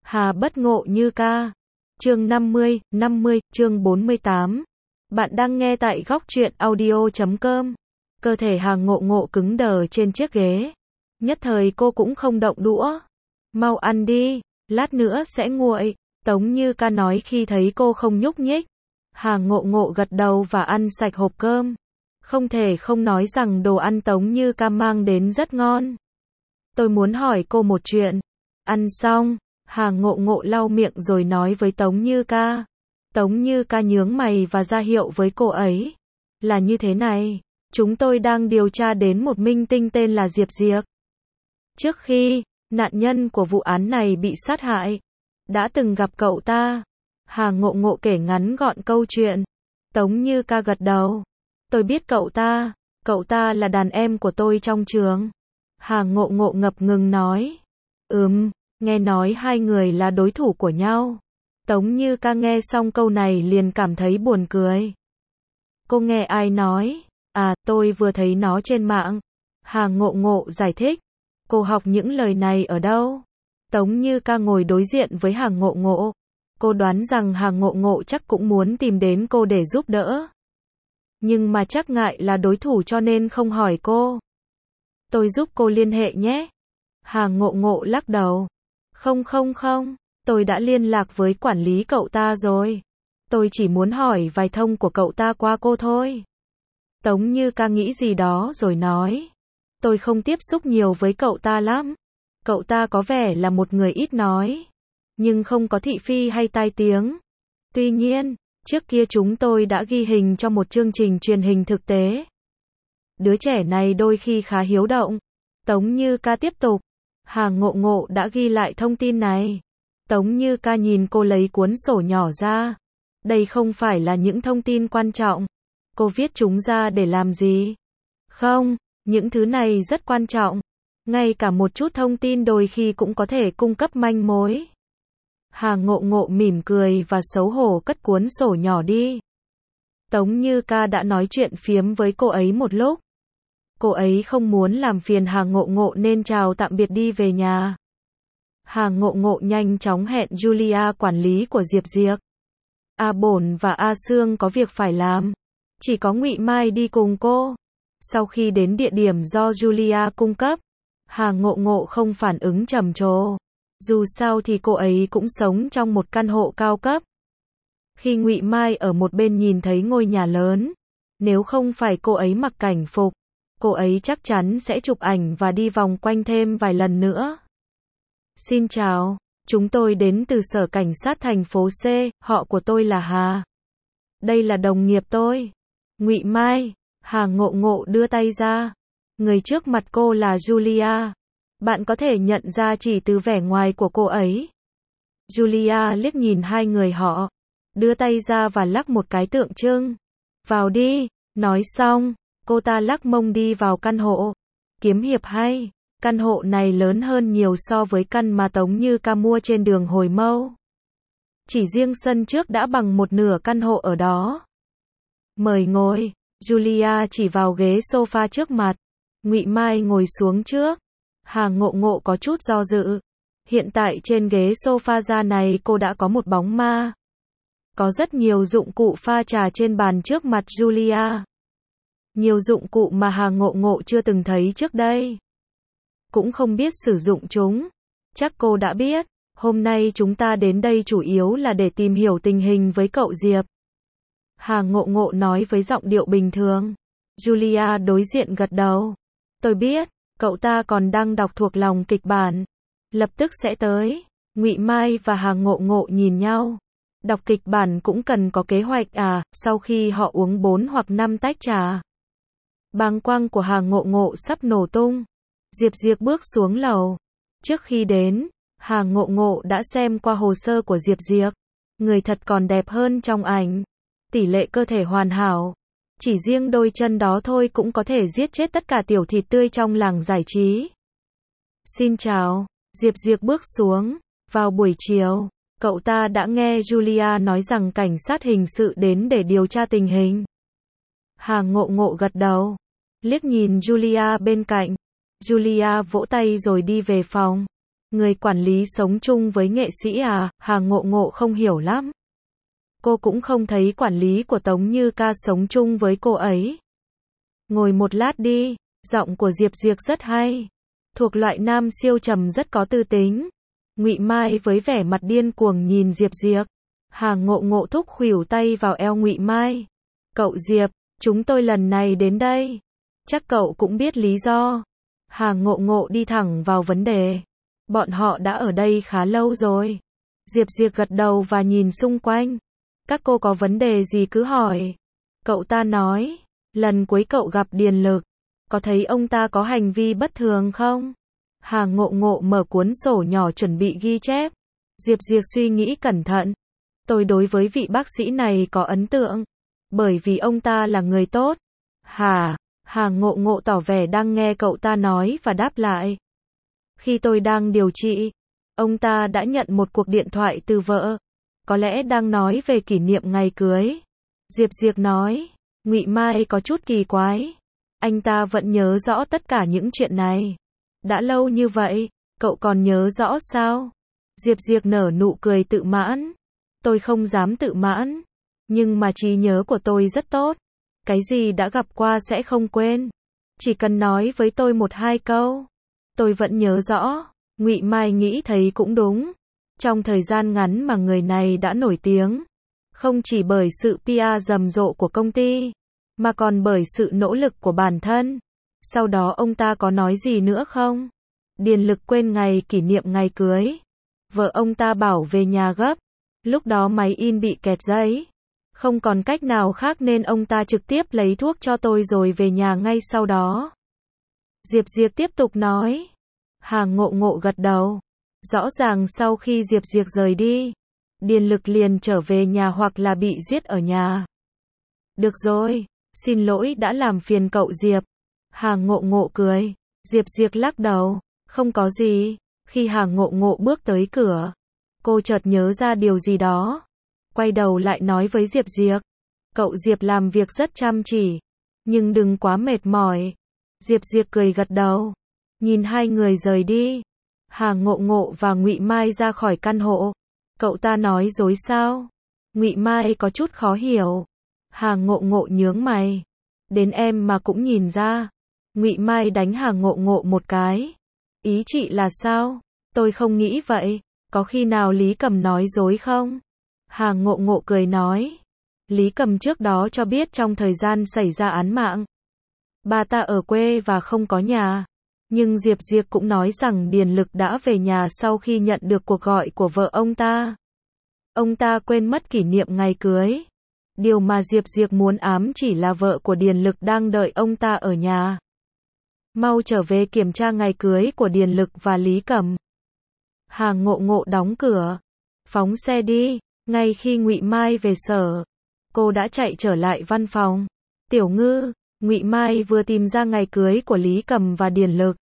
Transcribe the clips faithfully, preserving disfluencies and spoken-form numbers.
Hà bất ngộ như ca. Chương năm mươi, năm mươi, chương bốn mươi tám. Bạn đang nghe tại góc truyện audio chấm com. Cơ thể Hà Ngộ Ngộ cứng đờ trên chiếc ghế. Nhất thời cô cũng không động đũa. Mau ăn đi, lát nữa sẽ nguội. Tống Như Ca nói khi thấy cô không nhúc nhích. Hà Ngộ Ngộ gật đầu và ăn sạch hộp cơm. Không thể không nói rằng đồ ăn Tống Như Ca mang đến rất ngon. Tôi muốn hỏi cô một chuyện. Ăn xong, Hà Ngộ Ngộ lau miệng rồi nói với Tống Như Ca. Tống Như Ca nhướng mày và ra hiệu với cô ấy. Là như thế này, chúng tôi đang điều tra đến một minh tinh tên là Diệp Diệc. Trước khi nạn nhân của vụ án này bị sát hại, đã từng gặp cậu ta. Hà Ngộ Ngộ kể ngắn gọn câu chuyện. Tống Như Ca gật đầu. Tôi biết cậu ta, cậu ta là đàn em của tôi trong trường. Hà Ngộ Ngộ ngập ngừng nói. Ừm, nghe nói hai người là đối thủ của nhau. Tống Như Ca nghe xong câu này liền cảm thấy buồn cười. Cô nghe ai nói? À, tôi vừa thấy nó trên mạng. Hà Ngộ Ngộ giải thích. Cô học những lời này ở đâu? Tống Như Ca ngồi đối diện với Hà Ngộ Ngộ. Cô đoán rằng Hà Ngộ Ngộ chắc cũng muốn tìm đến cô để giúp đỡ. Nhưng mà chắc ngại là đối thủ cho nên không hỏi cô. Tôi giúp cô liên hệ nhé. Hà Ngộ Ngộ lắc đầu. Không không không, tôi đã liên lạc với quản lý cậu ta rồi. Tôi chỉ muốn hỏi vài thông của cậu ta qua cô thôi. Tống Như Ca nghĩ gì đó rồi nói. Tôi không tiếp xúc nhiều với cậu ta lắm. Cậu ta có vẻ là một người ít nói. Nhưng không có thị phi hay tai tiếng. Tuy nhiên, trước kia chúng tôi đã ghi hình cho một chương trình truyền hình thực tế. Đứa trẻ này đôi khi khá hiếu động. Tống Như Ca tiếp tục. Hà Ngộ Ngộ đã ghi lại thông tin này. Tống Như Ca nhìn cô lấy cuốn sổ nhỏ ra. Đây không phải là những thông tin quan trọng. Cô viết chúng ra để làm gì? Không, những thứ này rất quan trọng. Ngay cả một chút thông tin đôi khi cũng có thể cung cấp manh mối. Hà Ngộ Ngộ mỉm cười và xấu hổ cất cuốn sổ nhỏ đi. Tống Như Ca đã nói chuyện phiếm với cô ấy một lúc. Cô ấy không muốn làm phiền Hà Ngộ Ngộ nên chào tạm biệt đi về nhà. Hà Ngộ Ngộ nhanh chóng hẹn Julia quản lý của Diệp Diệc. A Bổn và A Sương có việc phải làm. Chỉ có Ngụy Mai đi cùng cô. Sau khi đến địa điểm do Julia cung cấp, Hà Ngộ Ngộ không phản ứng trầm trồ. Dù sao thì cô ấy cũng sống trong một căn hộ cao cấp. Khi Ngụy Mai ở một bên nhìn thấy ngôi nhà lớn, nếu không phải cô ấy mặc cảnh phục, cô ấy chắc chắn sẽ chụp ảnh và đi vòng quanh thêm vài lần nữa. Xin chào, chúng tôi đến từ sở cảnh sát thành phố C, họ của tôi là Hà. Đây là đồng nghiệp tôi. Ngụy Mai, Hà Ngộ Ngộ đưa tay ra. Người trước mặt cô là Julia. Bạn có thể nhận ra chỉ từ vẻ ngoài của cô ấy. Julia liếc nhìn hai người họ, đưa tay ra và lắc một cái tượng trưng. Vào đi, nói xong, cô ta lắc mông đi vào căn hộ. Kiếm hiệp hay, căn hộ này lớn hơn nhiều so với căn mà Tống Như Ca mua trên đường Hồi Mâu. Chỉ riêng sân trước đã bằng một nửa căn hộ ở đó. Mời ngồi, Julia chỉ vào ghế sofa trước mặt. Ngụy Mai ngồi xuống trước. Hà Ngộ Ngộ có chút do dự. Hiện tại trên ghế sofa da này cô đã có một bóng ma. Có rất nhiều dụng cụ pha trà trên bàn trước mặt Julia. Nhiều dụng cụ mà Hà Ngộ Ngộ chưa từng thấy trước đây. Cũng không biết sử dụng chúng. Chắc cô đã biết, hôm nay chúng ta đến đây chủ yếu là để tìm hiểu tình hình với cậu Diệp. Hà Ngộ Ngộ nói với giọng điệu bình thường. Julia đối diện gật đầu. Tôi biết, cậu ta còn đang đọc thuộc lòng kịch bản. Lập tức sẽ tới. Ngụy Mai và Hà Ngộ Ngộ nhìn nhau. Đọc kịch bản cũng cần có kế hoạch à, sau khi họ uống bốn hoặc năm tách trà. Bàng quang của Hà Ngộ Ngộ sắp nổ tung. Diệp Diệc bước xuống lầu. Trước khi đến, Hà Ngộ Ngộ đã xem qua hồ sơ của Diệp Diệc. Người thật còn đẹp hơn trong ảnh. Tỷ lệ cơ thể hoàn hảo. Chỉ riêng đôi chân đó thôi cũng có thể giết chết tất cả tiểu thịt tươi trong làng giải trí. Xin chào, Diệp Diệc bước xuống. Vào buổi chiều, cậu ta đã nghe Julia nói rằng cảnh sát hình sự đến để điều tra tình hình. Hà Ngộ Ngộ gật đầu. Liếc nhìn Julia bên cạnh. Julia vỗ tay rồi đi về phòng. Người quản lý sống chung với nghệ sĩ à? Hà Ngộ Ngộ không hiểu lắm. Cô cũng không thấy quản lý của Tống Như Ca sống chung với cô ấy. Ngồi một lát đi, giọng của Diệp Diệp rất hay. Thuộc loại nam siêu trầm rất có tư tính. Ngụy Mai với vẻ mặt điên cuồng nhìn Diệp Diệp. Hà Ngộ Ngộ thúc khuỷu tay vào eo Ngụy Mai. Cậu Diệp, chúng tôi lần này đến đây. Chắc cậu cũng biết lý do. Hà Ngộ Ngộ đi thẳng vào vấn đề. Bọn họ đã ở đây khá lâu rồi. Diệp Diệp gật đầu và nhìn xung quanh. Các cô có vấn đề gì cứ hỏi. Cậu ta nói, lần cuối cậu gặp Điền Lực, có thấy ông ta có hành vi bất thường không? Hà Ngộ Ngộ mở cuốn sổ nhỏ chuẩn bị ghi chép. Diệp Diệp suy nghĩ cẩn thận. Tôi đối với vị bác sĩ này có ấn tượng. Bởi vì ông ta là người tốt. Hà, Hà Ngộ Ngộ tỏ vẻ đang nghe cậu ta nói và đáp lại. Khi tôi đang điều trị, ông ta đã nhận một cuộc điện thoại từ vợ. Có lẽ đang nói về kỷ niệm ngày cưới. Diệp Diệp nói, Ngụy Mai có chút kỳ quái. Anh ta vẫn nhớ rõ tất cả những chuyện này. Đã lâu như vậy, cậu còn nhớ rõ sao? Diệp Diệp nở nụ cười tự mãn. Tôi không dám tự mãn. Nhưng mà trí nhớ của tôi rất tốt. Cái gì đã gặp qua sẽ không quên. Chỉ cần nói với tôi một hai câu. Tôi vẫn nhớ rõ. Ngụy Mai nghĩ thấy cũng đúng. Trong thời gian ngắn mà người này đã nổi tiếng. Không chỉ bởi sự pê e rầm rộ của công ty. Mà còn bởi sự nỗ lực của bản thân. Sau đó ông ta có nói gì nữa không? Điền Lực quên ngày kỷ niệm ngày cưới. Vợ ông ta bảo về nhà gấp. Lúc đó máy in bị kẹt giấy. Không còn cách nào khác nên ông ta trực tiếp lấy thuốc cho tôi rồi về nhà ngay sau đó. Diệp Diệp tiếp tục nói. Hà Ngộ Ngộ gật đầu. Rõ ràng sau khi Diệp Diệp rời đi, Điền Lực liền trở về nhà hoặc là bị giết ở nhà. Được rồi, xin lỗi đã làm phiền cậu Diệp. Hà Ngộ Ngộ cười. Diệp Diệp lắc đầu. Không có gì. Khi Hà Ngộ Ngộ bước tới cửa, cô chợt nhớ ra điều gì đó. Quay đầu lại nói với Diệp Diệp. Cậu Diệp làm việc rất chăm chỉ. Nhưng đừng quá mệt mỏi. Diệp Diệp cười gật đầu. Nhìn hai người rời đi. Hà Ngộ Ngộ và Ngụy Mai ra khỏi căn hộ. Cậu ta nói dối sao? Ngụy Mai có chút khó hiểu. Hà Ngộ Ngộ nhướng mày. Đến em mà cũng nhìn ra. Ngụy Mai đánh Hà Ngộ Ngộ một cái. Ý chị là sao? Tôi không nghĩ vậy. Có khi nào Lý Cầm nói dối không? Hà Ngộ Ngộ cười nói. Lý Cầm trước đó cho biết trong thời gian xảy ra án mạng, bà ta ở quê và không có nhà. Nhưng Diệp Diệp cũng nói rằng Điền Lực đã về nhà sau khi nhận được cuộc gọi của vợ ông ta. Ông ta quên mất kỷ niệm ngày cưới. Điều mà Diệp Diệp muốn ám chỉ là vợ của Điền Lực đang đợi ông ta ở nhà. Mau trở về kiểm tra ngày cưới của Điền Lực và Lý Cầm. Hà Ngộ Ngộ đóng cửa. Phóng xe đi. Ngay khi Ngụy Mai về sở, cô đã chạy trở lại văn phòng. Tiểu Ngư, Ngụy Mai vừa tìm ra ngày cưới của Lý Cầm và Điền Lực.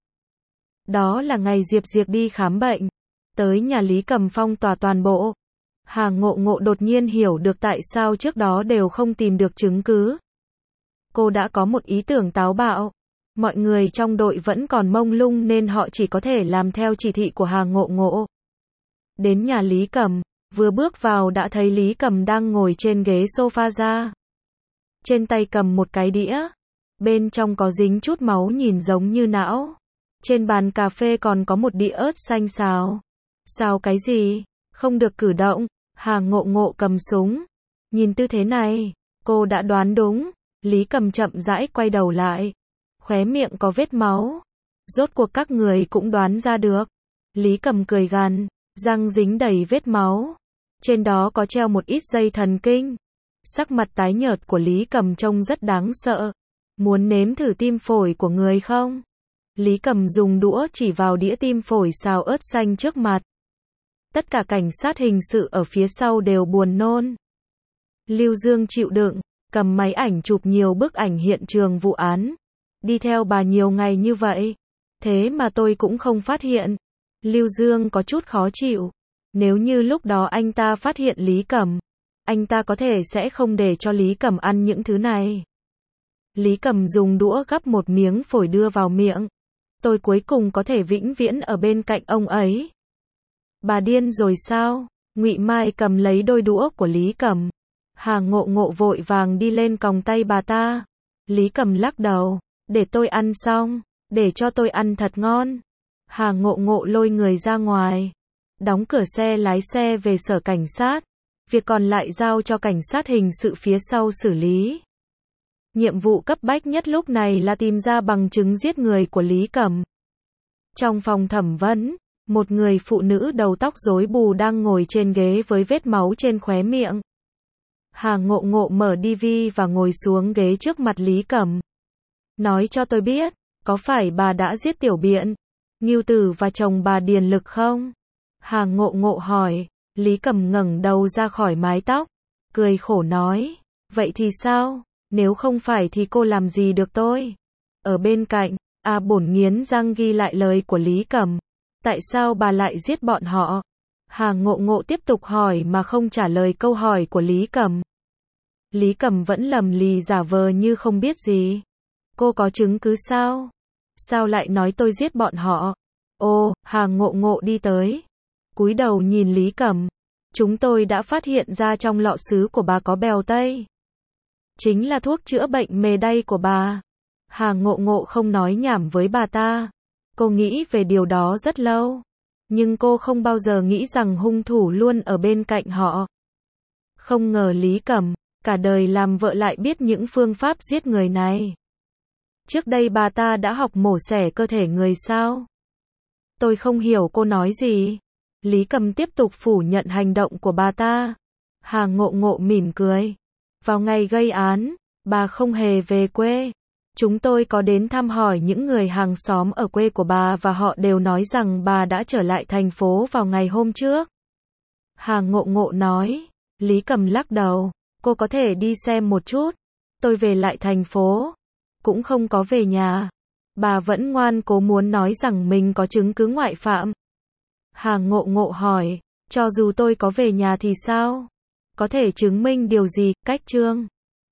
Đó là ngày Diệp Diệp đi khám bệnh. Tới nhà Lý Cầm phong tỏa toàn bộ. Hà Ngộ Ngộ đột nhiên hiểu được tại sao trước đó đều không tìm được chứng cứ. Cô đã có một ý tưởng táo bạo. Mọi người trong đội vẫn còn mông lung nên họ chỉ có thể làm theo chỉ thị của Hà Ngộ Ngộ. Đến nhà Lý Cầm, vừa bước vào đã thấy Lý Cầm đang ngồi trên ghế sofa ra. Trên tay cầm một cái đĩa. Bên trong có dính chút máu nhìn giống như não. Trên bàn cà phê còn có một đĩa ớt xanh xào. Xào cái gì? Không được cử động. Hà Ngộ Ngộ cầm súng. Nhìn tư thế này, cô đã đoán đúng. Lý Cầm chậm rãi quay đầu lại. Khóe miệng có vết máu. Rốt cuộc các người cũng đoán ra được. Lý Cầm cười gằn, răng dính đầy vết máu. Trên đó có treo một ít dây thần kinh. Sắc mặt tái nhợt của Lý Cầm trông rất đáng sợ. Muốn nếm thử tim phổi của người không? Lý Cầm dùng đũa chỉ vào đĩa tim phổi xào ớt xanh trước mặt. Tất cả cảnh sát hình sự ở phía sau đều buồn nôn. Lưu Dương chịu đựng, cầm máy ảnh chụp nhiều bức ảnh hiện trường vụ án. Đi theo bà nhiều ngày như vậy. Thế mà tôi cũng không phát hiện. Lưu Dương có chút khó chịu. Nếu như lúc đó anh ta phát hiện Lý Cầm, anh ta có thể sẽ không để cho Lý Cầm ăn những thứ này. Lý Cầm dùng đũa gắp một miếng phổi đưa vào miệng. Tôi cuối cùng có thể vĩnh viễn ở bên cạnh ông ấy. Bà điên rồi sao? Ngụy Mai cầm lấy đôi đũa của Lý Cầm. Hà Ngộ Ngộ vội vàng đi lên còng tay bà ta. Lý Cầm lắc đầu, để tôi ăn xong, để cho tôi ăn thật ngon. Hà Ngộ Ngộ lôi người ra ngoài, đóng cửa xe lái xe về sở cảnh sát. Việc còn lại giao cho cảnh sát hình sự phía sau xử lý. Nhiệm vụ cấp bách nhất lúc này là tìm ra bằng chứng giết người của Lý Cầm. Trong phòng thẩm vấn, một người phụ nữ đầu tóc rối bù đang ngồi trên ghế với vết máu trên khóe miệng. Hà Ngộ Ngộ mở ti vi và ngồi xuống ghế trước mặt Lý Cầm. Nói cho tôi biết, có phải bà đã giết Tiểu Biện, Ngưu Tử và chồng bà Điền Lực không? Hà Ngộ Ngộ hỏi. Lý Cầm ngẩng đầu ra khỏi mái tóc, cười khổ nói, vậy thì sao, nếu không phải thì cô làm gì được tôi? Ở bên cạnh, A Bổn nghiến răng ghi lại lời của Lý Cầm. Tại sao bà lại giết bọn họ? Hà Ngộ Ngộ tiếp tục hỏi mà không trả lời câu hỏi của Lý Cầm. Lý Cầm vẫn lầm lì giả vờ như không biết gì. Cô có chứng cứ sao? Sao lại nói tôi giết bọn họ? Ô, Hà Ngộ Ngộ đi tới, cúi đầu nhìn Lý Cầm. Chúng tôi đã phát hiện ra trong lọ sứ của bà có bèo tây. Chính là thuốc chữa bệnh mề đay của bà. Hà Ngộ Ngộ không nói nhảm với bà ta. Cô nghĩ về điều đó rất lâu. Nhưng cô không bao giờ nghĩ rằng hung thủ luôn ở bên cạnh họ. Không ngờ Lý Cầm, cả đời làm vợ lại biết những phương pháp giết người này. Trước đây bà ta đã học mổ xẻ cơ thể người sao? Tôi không hiểu cô nói gì. Lý Cầm tiếp tục phủ nhận hành động của bà ta. Hà Ngộ Ngộ mỉm cười. Vào ngày gây án, bà không hề về quê. Chúng tôi có đến thăm hỏi những người hàng xóm ở quê của bà và họ đều nói rằng bà đã trở lại thành phố vào ngày hôm trước. Hà Ngộ Ngộ nói. Lý Cầm lắc đầu. Cô có thể đi xem một chút. Tôi về lại thành phố. Cũng không có về nhà. Bà vẫn ngoan cố muốn nói rằng mình có chứng cứ ngoại phạm. Hà Ngộ Ngộ hỏi, cho dù tôi có về nhà thì sao? Có thể chứng minh điều gì? Cách Trương